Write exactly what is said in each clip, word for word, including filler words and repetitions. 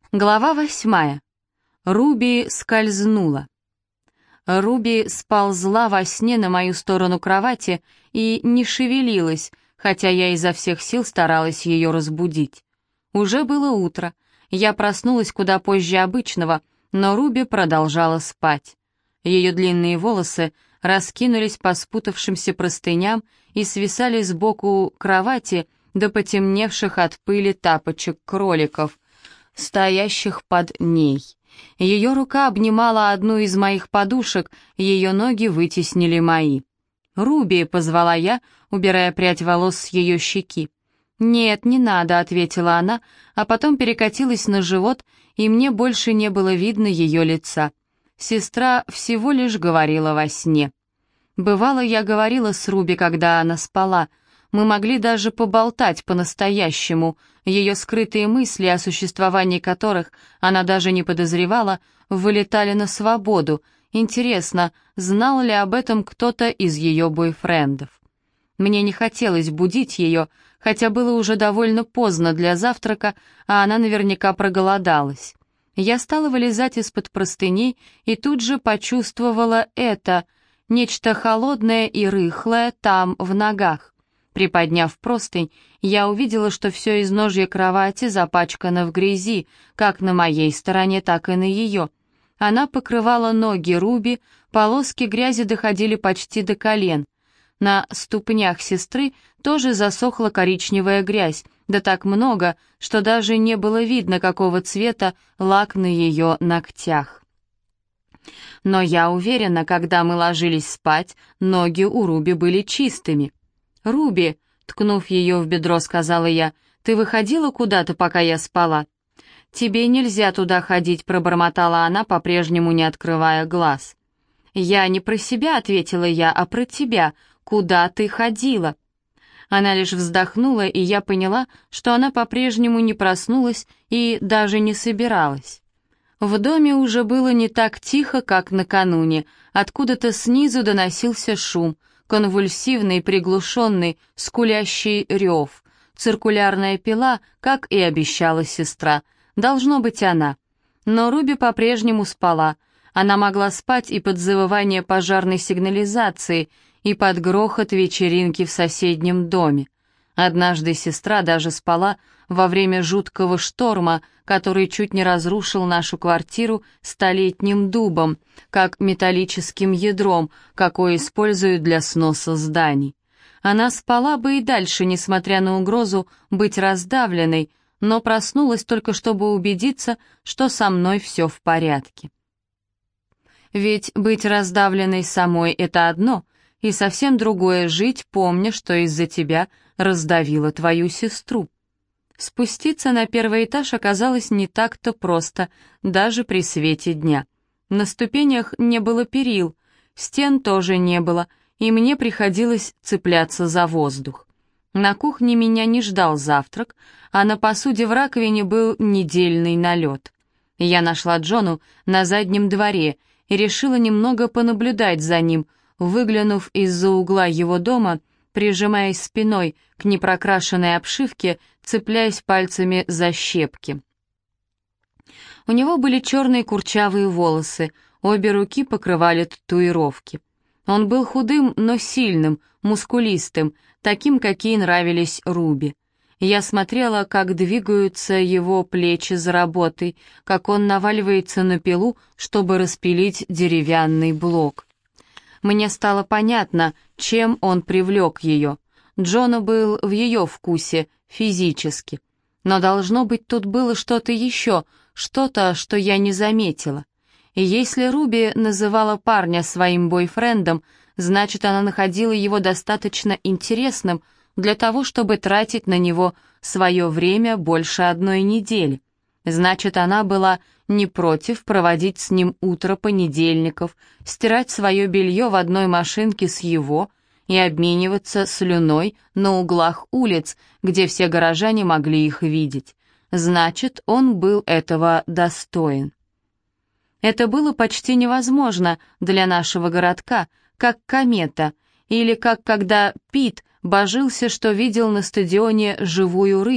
Глава восьмая. Руби скользнула. Руби сползла во сне на мою сторону кровати и не шевелилась, хотя я изо всех сил старалась ее разбудить. Уже было утро. Я проснулась куда позже обычного, но Руби продолжала спать. Ее длинные волосы раскинулись по спутавшимся простыням и свисали сбоку кровати до потемневших от пыли тапочек кроликов, стоящих под ней. Ее рука обнимала одну из моих подушек, ее ноги вытеснили мои. «Руби», — позвала я, убирая прядь волос с ее щеки. «Нет, не надо», — ответила она, а потом перекатилась на живот, и мне больше не было видно ее лица. Сестра всего лишь говорила во сне. Бывало, я говорила с Руби, когда она спала. Мы могли даже поболтать по-настоящему. Ее скрытые мысли, о существовании которых она даже не подозревала, вылетали на свободу. Интересно, знал ли об этом кто-то из ее бойфрендов? Мне не хотелось будить ее, хотя было уже довольно поздно для завтрака, а она наверняка проголодалась. Я стала вылезать из-под простыней и тут же почувствовала это, нечто холодное и рыхлое там, в ногах. Приподняв простынь, я увидела, что все изножье кровати запачкано в грязи, как на моей стороне, так и на ее. Она покрывала ноги Руби, полоски грязи доходили почти до колен. На ступнях сестры тоже засохла коричневая грязь, да так много, что даже не было видно, какого цвета лак на ее ногтях. Но я уверена, когда мы ложились спать, ноги у Руби были чистыми. «Руби», — ткнув ее в бедро, сказала я, — «ты выходила куда-то, пока я спала?» «Тебе нельзя туда ходить», — пробормотала она, по-прежнему не открывая глаз. «Я не про себя», — ответила я, — «а про тебя. Куда ты ходила?» Она лишь вздохнула, и я поняла, что она по-прежнему не проснулась и даже не собиралась. В доме уже было не так тихо, как накануне. Откуда-то снизу доносился шум, конвульсивный, приглушенный, скулящий рев. Циркулярная пила, как и обещала сестра. Должно быть она. Но Руби по-прежнему спала. Она могла спать и под завывание пожарной сигнализации, и под грохот вечеринки в соседнем доме. Однажды сестра даже спала во время жуткого шторма, который чуть не разрушил нашу квартиру столетним дубом, как металлическим ядром, какое используют для сноса зданий. Она спала бы и дальше, несмотря на угрозу быть раздавленной, но проснулась только чтобы убедиться, что со мной все в порядке. Ведь быть раздавленной самой — это одно, и совсем другое — жить, помня, что из-за тебя раздавила твою сестру. Спуститься на первый этаж оказалось не так-то просто, даже при свете дня. На ступенях не было перил, стен тоже не было, и мне приходилось цепляться за воздух. На кухне меня не ждал завтрак, а на посуде в раковине был недельный налет. Я нашла Джону на заднем дворе и решила немного понаблюдать за ним, выглянув из-за угла его дома, прижимаясь спиной к непрокрашенной обшивке, цепляясь пальцами за щепки. У него были черные курчавые волосы, обе руки покрывали татуировки. Он был худым, но сильным, мускулистым, таким, какие нравились Руби. Я смотрела, как двигаются его плечи за работой, как он наваливается на пилу, чтобы распилить деревянный блок. Мне стало понятно, чем он привлек ее. Джона был в ее вкусе, физически. Но должно быть, тут было что-то еще, что-то, что я не заметила. И если Руби называла парня своим бойфрендом, значит, она находила его достаточно интересным для того, чтобы тратить на него свое время больше одной недели. Значит, она была не против проводить с ним утро понедельников, стирать свое белье в одной машинке с его и обмениваться слюной на углах улиц, где все горожане могли их видеть. Значит, он был этого достоин. Это было почти невозможно для нашего городка, как комета, или как когда Пит божился, что видел на стадионе живую рысь,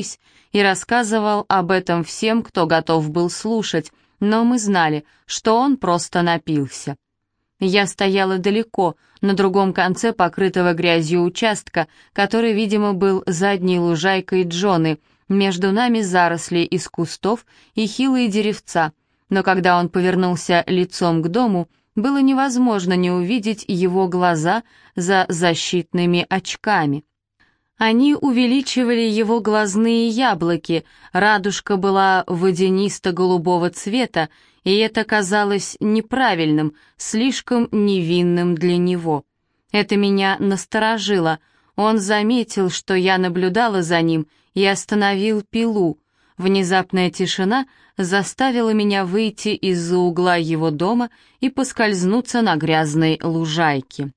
и рассказывал об этом всем, кто готов был слушать, но мы знали, что он просто напился. Я стояла далеко, на другом конце покрытого грязью участка, который, видимо, был задней лужайкой Джоны, между нами заросли из кустов и хилые деревца, но когда он повернулся лицом к дому, было невозможно не увидеть его глаза за защитными очками. Они увеличивали его глазные яблоки, радужка была водянисто-голубого цвета, и это казалось неправильным, слишком невинным для него. Это меня насторожило. Он заметил, что я наблюдала за ним, и остановил пилу. Внезапная тишина заставила меня выйти из-за угла его дома и поскользнуться на грязной лужайке.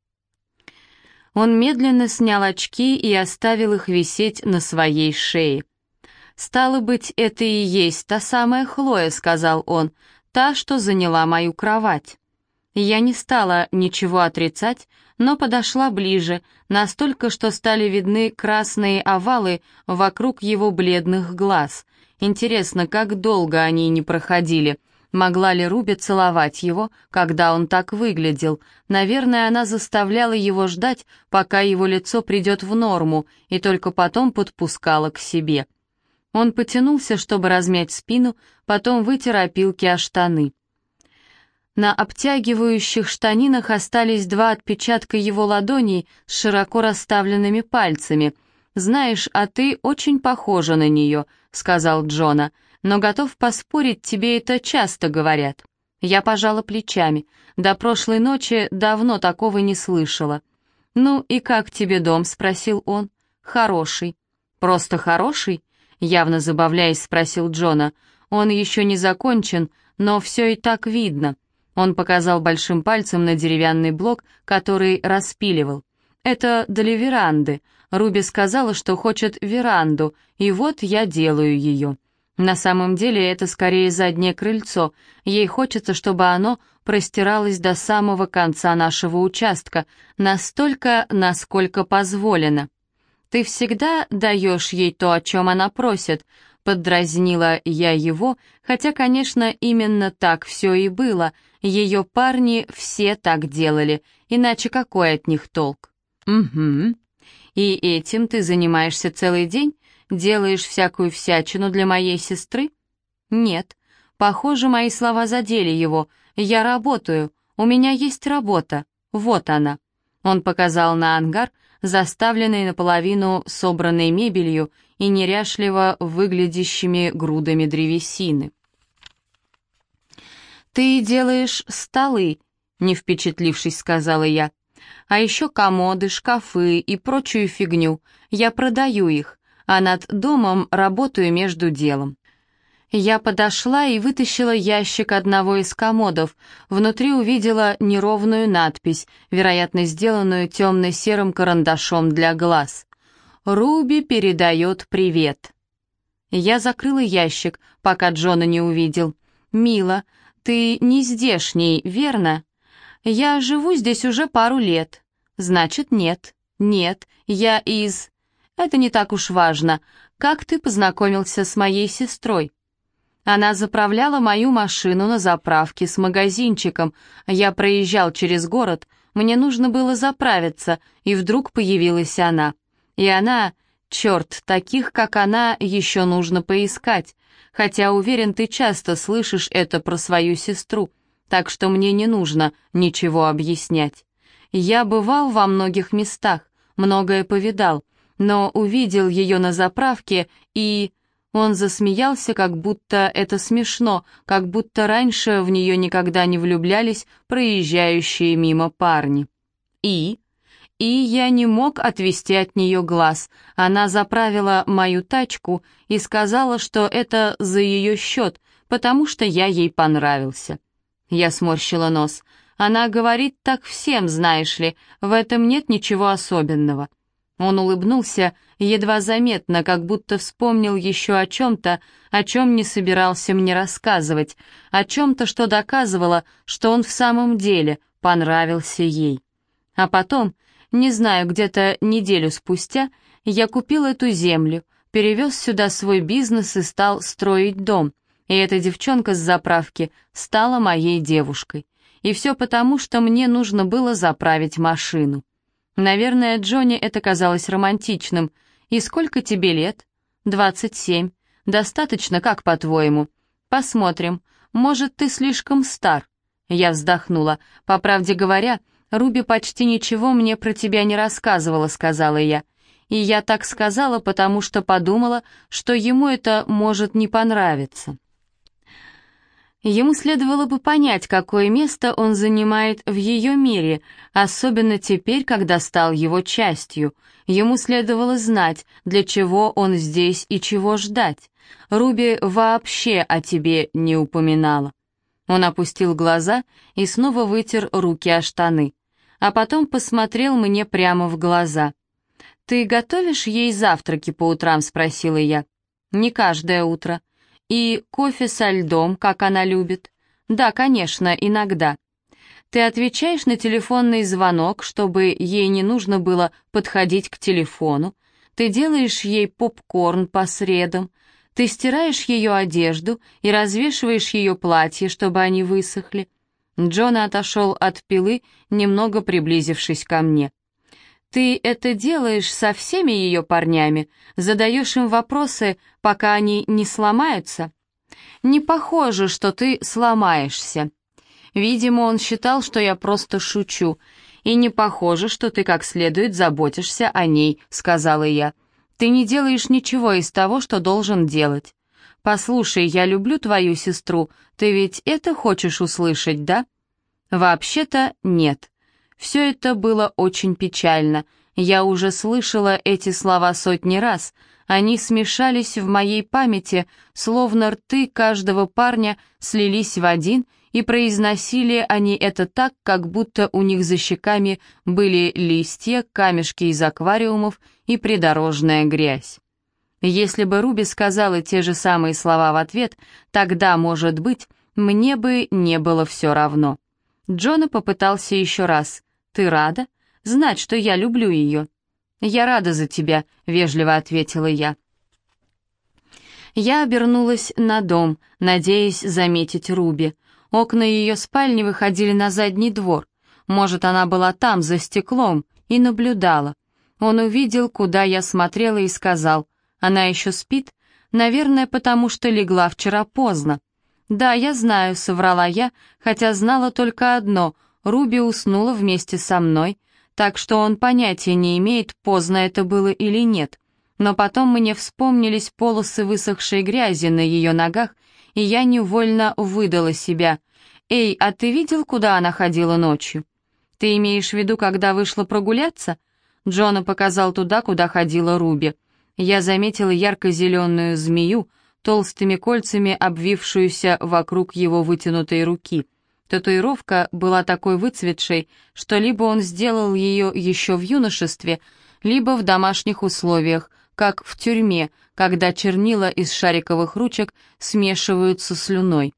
Он медленно снял очки и оставил их висеть на своей шее. «Стало быть, это и есть та самая Хлоя», — сказал он, — «та, что заняла мою кровать». Я не стала ничего отрицать, но подошла ближе, настолько, что стали видны красные овалы вокруг его бледных глаз. Интересно, как долго они не проходили. Могла ли Руби целовать его, когда он так выглядел? Наверное, она заставляла его ждать, пока его лицо придет в норму, и только потом подпускала к себе. Он потянулся, чтобы размять спину, потом вытер опилки о штаны. На обтягивающих штанинах остались два отпечатка его ладоней с широко расставленными пальцами. «Знаешь, а ты очень похожа на нее», — сказал Джона, «но готов поспорить, тебе это часто говорят». Я пожала плечами. До прошлой ночи давно такого не слышала. «Ну и как тебе дом?» — спросил он. «Хороший». «Просто хороший?» — явно забавляясь, спросил Джона. «Он еще не закончен, но все и так видно». Он показал большим пальцем на деревянный блок, который распиливал. «Это для веранды. Руби сказала, что хочет веранду, и вот я делаю ее. На самом деле это скорее заднее крыльцо. Ей хочется, чтобы оно простиралось до самого конца нашего участка, настолько, насколько позволено. Ты всегда даешь ей то, о чем она просит», — поддразнила я его, хотя, конечно, именно так все и было. Ее парни все так делали, иначе какой от них толк? «Угу. И этим ты занимаешься целый день? Делаешь всякую всячину для моей сестры?» «Нет. Похоже, мои слова задели его. Я работаю. У меня есть работа. Вот она». Он показал на ангар, заставленный наполовину собранной мебелью и неряшливо выглядящими грудами древесины. «Ты делаешь столы», — не впечатлившись, сказала я. «А еще комоды, шкафы и прочую фигню. Я продаю их, а над домом работаю между делом». Я подошла и вытащила ящик одного из комодов. Внутри увидела неровную надпись, вероятно, сделанную темно-серым карандашом для глаз. «Руби передает привет». Я закрыла ящик, пока Джона не увидел. «Мила, ты не здешний, верно?» «Я живу здесь уже пару лет». «Значит, нет». «Нет, я из...» «Это не так уж важно. Как ты познакомился с моей сестрой?» Она заправляла мою машину на заправке с магазинчиком. Я проезжал через город, мне нужно было заправиться, и вдруг появилась она. И она... Черт, таких, как она, еще нужно поискать. Хотя, уверен, ты часто слышишь это про свою сестру, так что мне не нужно ничего объяснять. Я бывал во многих местах, многое повидал, но увидел ее на заправке и... Он засмеялся, как будто это смешно, как будто раньше в нее никогда не влюблялись проезжающие мимо парни. И... И я не мог отвести от нее глаз. Она заправила мою тачку и сказала, что это за ее счет, потому что я ей понравился. Я сморщила нос. Она говорит так всем, знаешь ли, в этом нет ничего особенного. Он улыбнулся, едва заметно, как будто вспомнил еще о чем-то, о чем не собирался мне рассказывать, о чем-то, что доказывало, что он в самом деле понравился ей. А потом... Не знаю, где-то неделю спустя я купил эту землю, перевез сюда свой бизнес и стал строить дом. И эта девчонка с заправки стала моей девушкой. И все потому, что мне нужно было заправить машину. Наверное, Джонни это казалось романтичным. «И сколько тебе лет?» «Двадцать семь. Достаточно, как по-твоему?» «Посмотрим. Может, ты слишком стар?» Я вздохнула. «По правде говоря, Руби почти ничего мне про тебя не рассказывала», — сказала я. И я так сказала, потому что подумала, что ему это может не понравиться. Ему следовало бы понять, какое место он занимает в ее мире, особенно теперь, когда стал его частью. Ему следовало знать, для чего он здесь и чего ждать. Руби вообще о тебе не упоминала. Он опустил глаза и снова вытер руки о штаны, а потом посмотрел мне прямо в глаза. «Ты готовишь ей завтраки по утрам?» — спросила я. «Не каждое утро. И кофе со льдом, как она любит?» «Да, конечно, иногда». «Ты отвечаешь на телефонный звонок, чтобы ей не нужно было подходить к телефону? Ты делаешь ей попкорн по средам? Ты стираешь ее одежду и развешиваешь ее платье, чтобы они высохли?» Джона отошел от пилы, немного приблизившись ко мне. «Ты это делаешь со всеми ее парнями? Задаешь им вопросы, пока они не сломаются?» «Не похоже, что ты сломаешься». Видимо, он считал, что я просто шучу. «И не похоже, что ты как следует заботишься о ней», — сказала я. «Ты не делаешь ничего из того, что должен делать. Послушай, я люблю твою сестру, ты ведь это хочешь услышать, да?» «Вообще-то нет». Все это было очень печально. Я уже слышала эти слова сотни раз. Они смешались в моей памяти, словно рты каждого парня слились в один, и произносили они это так, как будто у них за щеками были листья, камешки из аквариумов и придорожная грязь. Если бы Руби сказала те же самые слова в ответ, тогда, может быть, мне бы не было все равно. Джона попытался еще раз. «Ты рада? Знать, что я люблю ее». «Я рада за тебя», — вежливо ответила я. Я обернулась на дом, надеясь заметить Руби. Окна ее спальни выходили на задний двор. Может, она была там, за стеклом, и наблюдала. Он увидел, куда я смотрела, и сказал: «Она еще спит? Наверное, потому что легла вчера поздно». «Да, я знаю», — соврала я, хотя знала только одно — Руби уснула вместе со мной, так что он понятия не имеет, поздно это было или нет. Но потом мне вспомнились полосы высохшей грязи на ее ногах, и я невольно выдала себя. «Эй, а ты видел, куда она ходила ночью?» «Ты имеешь в виду, когда вышла прогуляться?» Джона показал туда, куда ходила Руби. Я заметила ярко-зеленую змею, толстыми кольцами обвившуюся вокруг его вытянутой руки. Татуировка была такой выцветшей, что либо он сделал ее еще в юношестве, либо в домашних условиях, как в тюрьме, когда чернила из шариковых ручек смешиваются с слюной.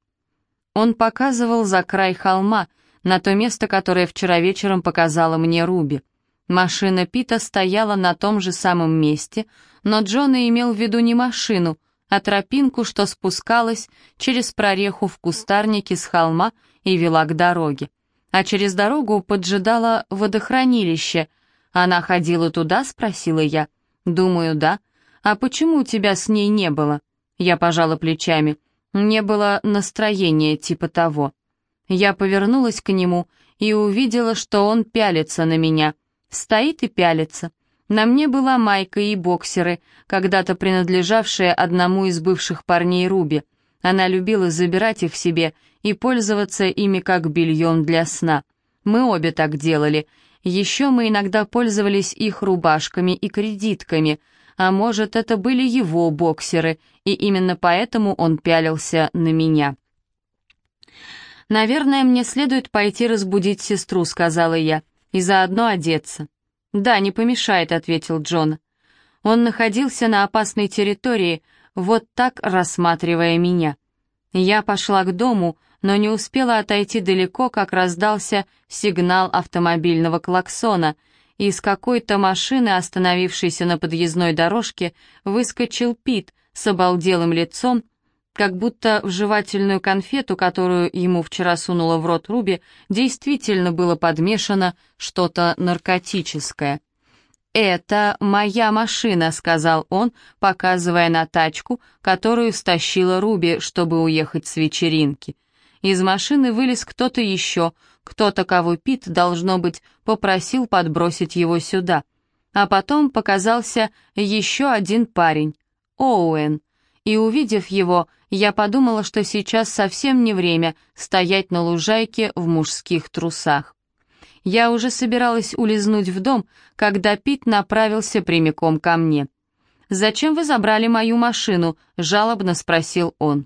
Он показывал за край холма, на то место, которое вчера вечером показала мне Руби. Машина Пита стояла на том же самом месте, но Джона имел в виду не машину, а тропинку, что спускалась через прореху в кустарнике с холма и вела к дороге. А через дорогу поджидало водохранилище. «Она ходила туда?» — спросила я. «Думаю, да. А почему у тебя с ней не было?» Я пожала плечами. «Не было настроения типа того». Я повернулась к нему и увидела, что он пялится на меня. Стоит и пялится. На мне была майка и боксеры, когда-то принадлежавшие одному из бывших парней Руби. Она любила забирать их себе и пользоваться ими как бельем для сна. Мы обе так делали. Еще мы иногда пользовались их рубашками и кредитками, а может, это были его боксеры, и именно поэтому он пялился на меня. «Наверное, мне следует пойти разбудить сестру», — сказала я, — «и заодно одеться». «Да, не помешает», — ответил Джон. Он находился на опасной территории, вот так рассматривая меня. Я пошла к дому, но не успела отойти далеко, как раздался сигнал автомобильного клаксона, Из какой-то машины, остановившейся на подъездной дорожке, выскочил Пит с обалделым лицом, как будто в жевательную конфету, которую ему вчера сунула в рот Руби, действительно было подмешано что-то наркотическое. «Это моя машина», — сказал он, показывая на тачку, которую стащила Руби, чтобы уехать с вечеринки. Из машины вылез кто-то еще, кто-то, кого Пит, должно быть, попросил подбросить его сюда. А потом показался еще один парень, Оуэн, и, увидев его, я подумала, что сейчас совсем не время стоять на лужайке в мужских трусах. Я уже собиралась улизнуть в дом, когда Пит направился прямиком ко мне. «Зачем вы забрали мою машину?» — жалобно спросил он.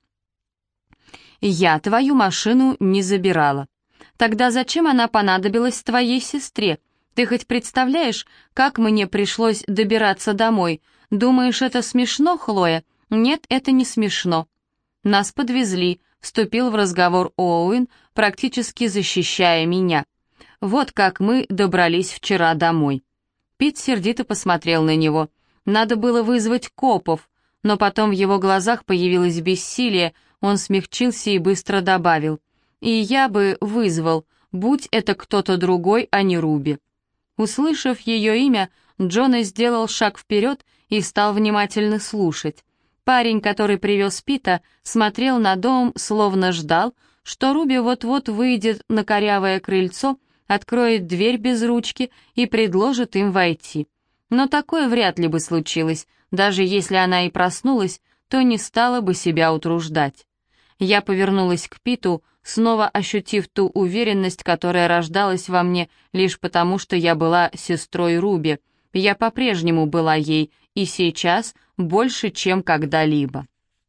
«Я твою машину не забирала. Тогда зачем она понадобилась твоей сестре? Ты хоть представляешь, как мне пришлось добираться домой? Думаешь, это смешно, Хлоя? Нет, это не смешно». «Нас подвезли», — вступил в разговор Оуэн, практически защищая меня. «Вот как мы добрались вчера домой». Пит сердито посмотрел на него. Надо было вызвать копов, но потом в его глазах появилось бессилие, он смягчился и быстро добавил. «И я бы вызвал, будь это кто-то другой, а не Руби». Услышав ее имя, Джона сделал шаг вперед и стал внимательно слушать. Парень, который привез Пита, смотрел на дом, словно ждал, что Руби вот-вот выйдет на корявое крыльцо, откроет дверь без ручки и предложит им войти. Но такое вряд ли бы случилось, даже если она и проснулась, то не стала бы себя утруждать. Я повернулась к Питу, снова ощутив ту уверенность, которая рождалась во мне лишь потому, что я была сестрой Руби. Я по-прежнему была ей, и сейчас больше, чем когда-либо.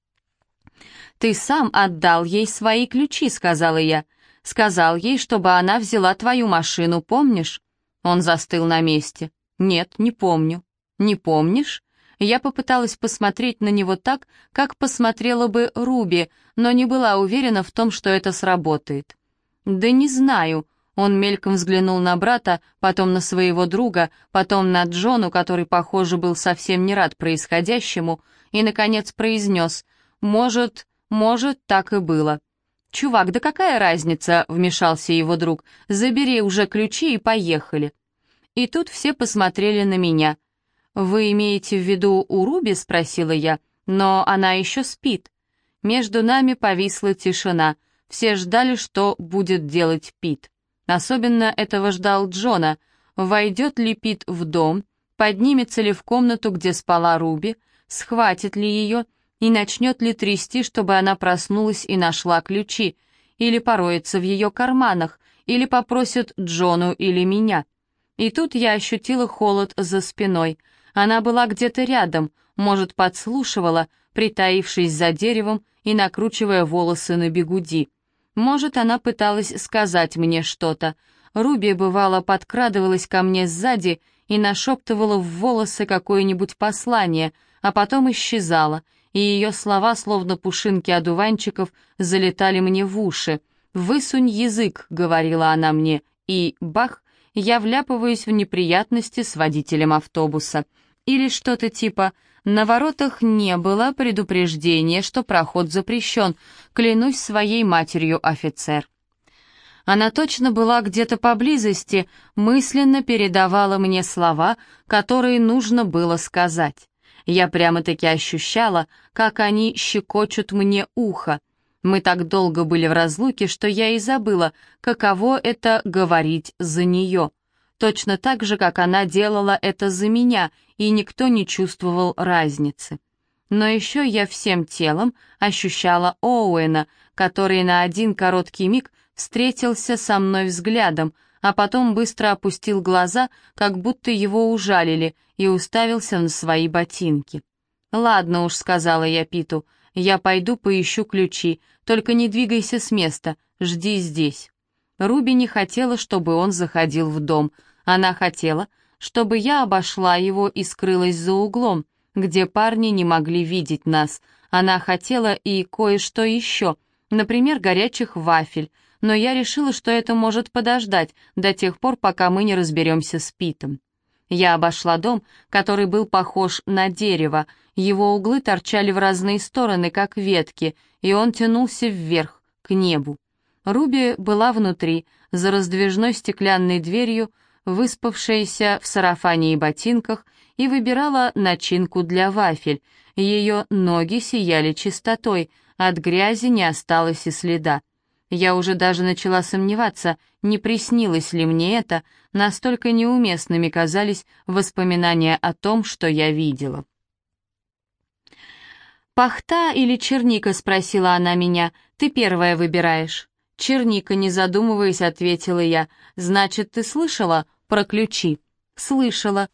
«Ты сам отдал ей свои ключи», — сказала я. «Сказал ей, чтобы она взяла твою машину, помнишь?» Он застыл на месте. «Нет, не помню». «Не помнишь?» Я попыталась посмотреть на него так, как посмотрела бы Руби, но не была уверена в том, что это сработает. «Да не знаю». Он мельком взглянул на брата, потом на своего друга, потом на Джону, который, похоже, был совсем не рад происходящему, и, наконец, произнес: «Может, может, так и было». «Чувак, да какая разница?» — вмешался его друг. «Забери уже ключи и поехали». И тут все посмотрели на меня. «Вы имеете в виду у Руби?» — спросила я. «Но она еще спит». Между нами повисла тишина. Все ждали, что будет делать Пит. Особенно этого ждал Джона. Войдет ли Пит в дом, поднимется ли в комнату, где спала Руби, схватит ли ее и начнет ли трясти, чтобы она проснулась и нашла ключи, или пороется в ее карманах, или попросит Джону или меня. И тут я ощутила холод за спиной. Она была где-то рядом, может, подслушивала, притаившись за деревом и накручивая волосы на бигуди. Может, она пыталась сказать мне что-то. Руби, бывало, подкрадывалась ко мне сзади и нашептывала в волосы какое-нибудь послание, а потом исчезала, и ее слова, словно пушинки одуванчиков, залетали мне в уши. «Высунь язык», — говорила она мне, и бах, я вляпываюсь в неприятности с водителем автобуса. Или что-то типа «На воротах не было предупреждения, что проход запрещен, клянусь своей матерью, офицер». Она точно была где-то поблизости, мысленно передавала мне слова, которые нужно было сказать. Я прямо-таки ощущала, как они щекочут мне ухо. Мы так долго были в разлуке, что я и забыла, каково это говорить за нее. Точно так же, как она делала это за меня, и никто не чувствовал разницы. Но еще я всем телом ощущала Оуэна, который на один короткий миг встретился со мной взглядом, а потом быстро опустил глаза, как будто его ужалили, и уставился на свои ботинки. «Ладно уж», — сказала я Питу, — «я пойду поищу ключи, только не двигайся с места, жди здесь». Руби не хотела, чтобы он заходил в дом. Она хотела, чтобы я обошла его и скрылась за углом, где парни не могли видеть нас. Она хотела и кое-что еще, например, горячих вафель, но я решила, что это может подождать до тех пор, пока мы не разберемся с Питом. Я обошла дом, который был похож на дерево. Его углы торчали в разные стороны, как ветки, и он тянулся вверх, к небу. Руби была внутри, за раздвижной стеклянной дверью, выспавшаяся в сарафане и ботинках, и выбирала начинку для вафель. Ее ноги сияли чистотой, от грязи не осталось и следа. Я уже даже начала сомневаться, не приснилось ли мне это, настолько неуместными казались воспоминания о том, что я видела. «Пахта или черника?» — спросила она меня. «Ты первая выбираешь». «Черника», не задумываясь, ответила я. «Значит, ты слышала про ключи?» «Слышала».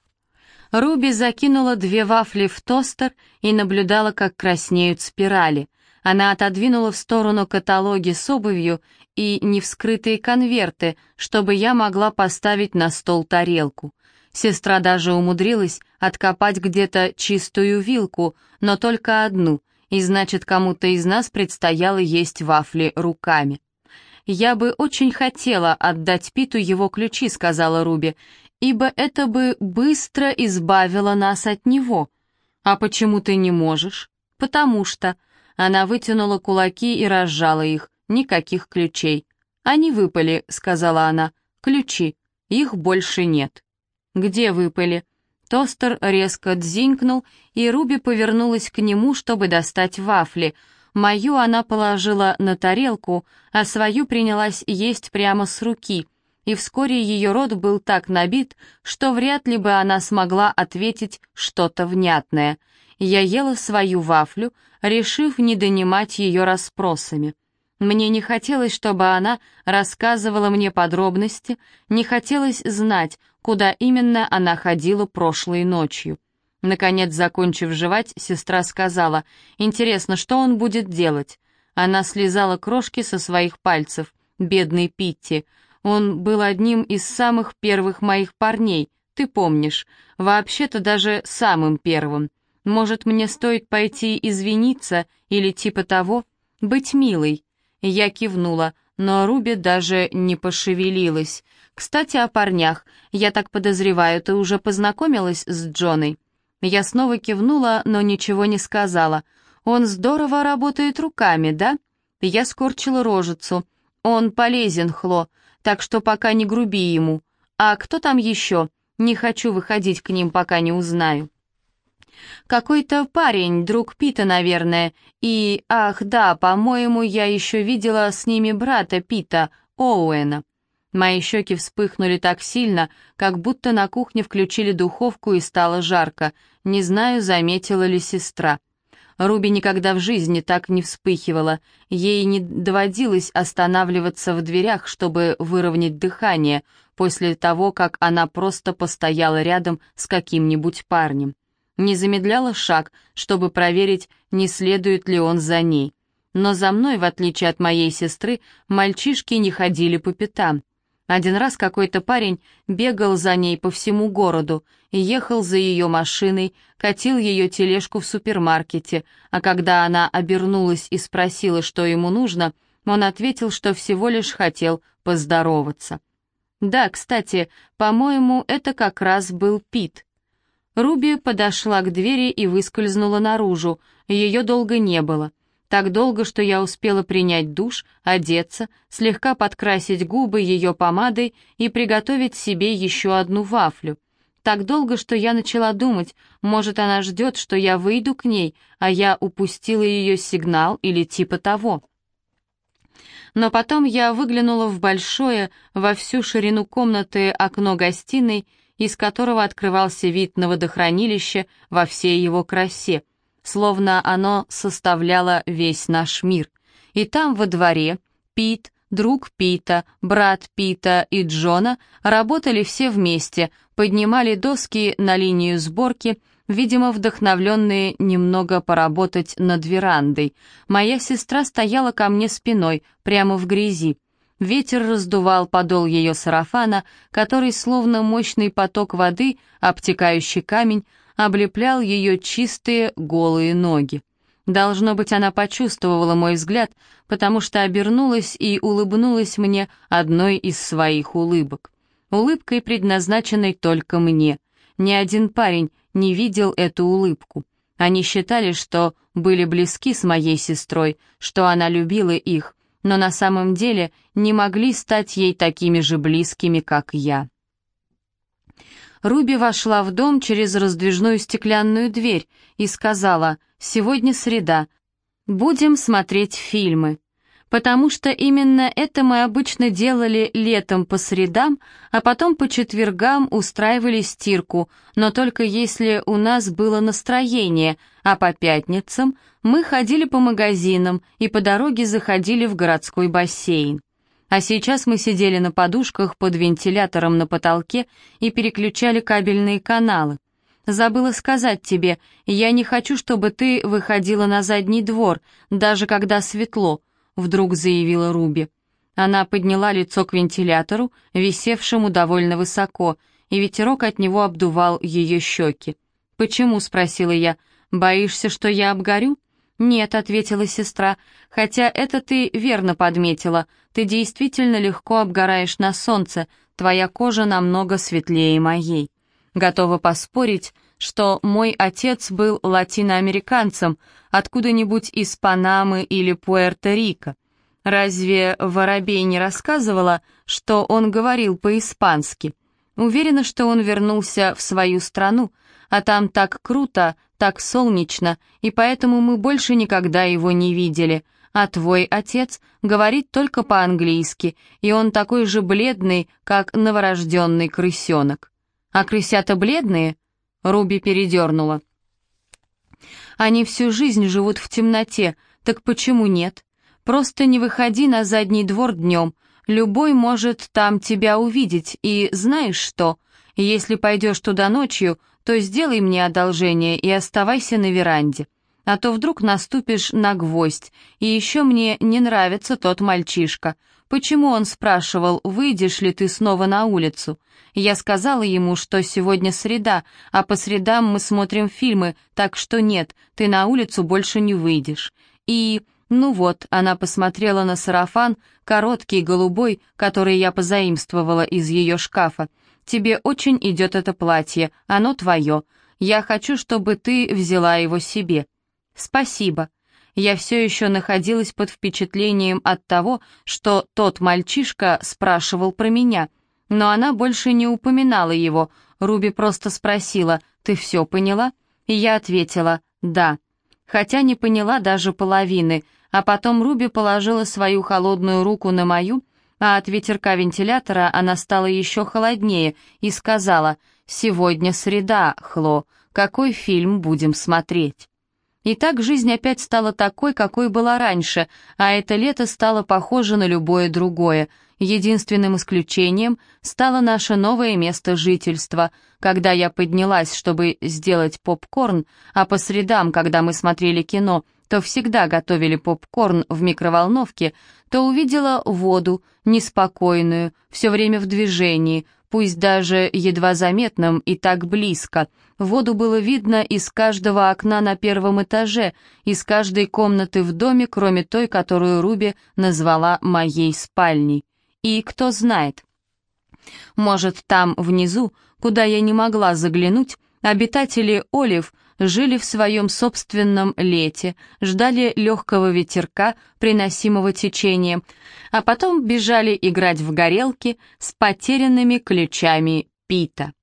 Руби закинула две вафли в тостер и наблюдала, как краснеют спирали. Она отодвинула в сторону каталоги с обувью и невскрытые конверты, чтобы я могла поставить на стол тарелку. Сестра даже умудрилась откопать где-то чистую вилку, но только одну, и значит, кому-то из нас предстояло есть вафли руками. «Я бы очень хотела отдать Питу его ключи», — сказала Руби, «ибо это бы быстро избавило нас от него». «А почему ты не можешь?» «Потому что...» Она вытянула кулаки и разжала их. Никаких ключей. «Они выпали», — сказала она. «Ключи. Их больше нет». «Где выпали?» Тостер резко дзинькнул, и Руби повернулась к нему, чтобы достать вафли. Мою она положила на тарелку, а свою принялась есть прямо с руки, и вскоре ее рот был так набит, что вряд ли бы она смогла ответить что-то внятное. Я ела свою вафлю, решив не донимать ее расспросами. Мне не хотелось, чтобы она рассказывала мне подробности, не хотелось знать, куда именно она ходила прошлой ночью. Наконец, закончив жевать, сестра сказала: «Интересно, что он будет делать?» Она слезала крошки со своих пальцев. «Бедный Питти. Он был одним из самых первых моих парней, ты помнишь. Вообще-то даже самым первым. Может, мне стоит пойти извиниться или типа того? Быть милой?» Я кивнула, но Руби даже не пошевелилась. «Кстати, о парнях. Я так подозреваю, ты уже познакомилась с Джоной?» Я снова кивнула, но ничего не сказала. «Он здорово работает руками, да?» Я скорчила рожицу. «Он полезен, Хло, так что пока не груби ему. А кто там еще? Не хочу выходить к ним, пока не узнаю». «Какой-то парень, друг Пита, наверное. И, ах, да, по-моему, я еще видела с ними брата Пита, Оуэна». Мои щеки вспыхнули так сильно, как будто на кухне включили духовку и стало жарко. Не знаю, заметила ли сестра. Руби никогда в жизни так не вспыхивала. Ей не доводилось останавливаться в дверях, чтобы выровнять дыхание, после того, как она просто постояла рядом с каким-нибудь парнем. Не замедляла шаг, чтобы проверить, не следует ли он за ней. Но за мной, в отличие от моей сестры, мальчишки не ходили по пятам. Один раз какой-то парень бегал за ней по всему городу, ехал за ее машиной, катил ее тележку в супермаркете, а когда она обернулась и спросила, что ему нужно, он ответил, что всего лишь хотел поздороваться. Да, кстати, по-моему, это как раз был Пит. Руби подошла к двери и выскользнула наружу, ее долго не было. Так долго, что я успела принять душ, одеться, слегка подкрасить губы ее помадой и приготовить себе еще одну вафлю. Так долго, что я начала думать, может, она ждет, что я выйду к ней, а я упустила ее сигнал или типа того. Но потом я выглянула в большое, во всю ширину комнаты окно гостиной, из которого открывался вид на водохранилище во всей его красе, словно оно составляло весь наш мир. И там во дворе Пит, друг Пита, брат Пита и Джона работали все вместе, поднимали доски на линию сборки, видимо, вдохновленные немного поработать над верандой. Моя сестра стояла ко мне спиной, прямо в грязи. Ветер раздувал подол ее сарафана, который, словно мощный поток воды, обтекающий камень, облеплял ее чистые голые ноги. Должно быть, она почувствовала мой взгляд, потому что обернулась и улыбнулась мне одной из своих улыбок. Улыбкой, предназначенной только мне. Ни один парень не видел эту улыбку. Они считали, что были близки с моей сестрой, что она любила их, но на самом деле не могли стать ей такими же близкими, как я. Руби вошла в дом через раздвижную стеклянную дверь и сказала: «Сегодня среда. Будем смотреть фильмы». Потому что именно это мы обычно делали летом по средам, а потом по четвергам устраивали стирку, но только если у нас было настроение, а по пятницам мы ходили по магазинам и по дороге заходили в городской бассейн. А сейчас мы сидели на подушках под вентилятором на потолке и переключали кабельные каналы. Забыла сказать тебе, я не хочу, чтобы ты выходила на задний двор, даже когда светло, вдруг заявила Руби. Она подняла лицо к вентилятору, висевшему довольно высоко, и ветерок от него обдувал ее щеки. «Почему?» — спросила я. «Боишься, что я обгорю?» «Нет», — ответила сестра, — «хотя это ты верно подметила. Ты действительно легко обгораешь на солнце, твоя кожа намного светлее моей. Готова поспорить, что мой отец был латиноамериканцем, откуда-нибудь из Панамы или Пуэрто-Рико. Разве Воробей не рассказывала, что он говорил по-испански? Уверена, что он вернулся в свою страну, а там так круто, так солнечно, и поэтому мы больше никогда его не видели. А твой отец говорит только по-английски, и он такой же бледный, как новорожденный крысенок. А крысята бледные?» Руби передернула. «Они всю жизнь живут в темноте, так почему нет? Просто не выходи на задний двор днем, любой может там тебя увидеть, и знаешь что? Если пойдешь туда ночью, то сделай мне одолжение и оставайся на веранде. А то вдруг наступишь на гвоздь, и еще мне не нравится тот мальчишка. Почему он спрашивал, выйдешь ли ты снова на улицу? Я сказала ему, что сегодня среда, а по средам мы смотрим фильмы, так что нет, ты на улицу больше не выйдешь. И, ну вот, она посмотрела на сарафан, короткий, голубой, который я позаимствовала из ее шкафа. Тебе очень идет это платье, оно твое. Я хочу, чтобы ты взяла его себе. Спасибо. Я все еще находилась под впечатлением от того, что тот мальчишка спрашивал про меня, но она больше не упоминала его. Руби просто спросила: «Ты все поняла?» И я ответила: «Да». Хотя не поняла даже половины, а потом Руби положила свою холодную руку на мою, а от ветерка вентилятора она стала еще холоднее и сказала: «Сегодня среда, Хло, какой фильм будем смотреть?» И так жизнь опять стала такой, какой была раньше, а это лето стало похоже на любое другое. Единственным исключением стало наше новое место жительства. Когда я поднялась, чтобы сделать попкорн, а по средам, когда мы смотрели кино, то всегда готовили попкорн в микроволновке, то увидела воду, неспокойную, все время в движении, пусть даже едва заметном и так близко. Воду было видно из каждого окна на первом этаже, из каждой комнаты в доме, кроме той, которую Руби назвала моей спальней. И кто знает, может, там внизу, куда я не могла заглянуть, обитатели Олив жили в своем собственном лете, ждали легкого ветерка, приносимого течением, а потом бежали играть в горелки с потерянными ключами Пита.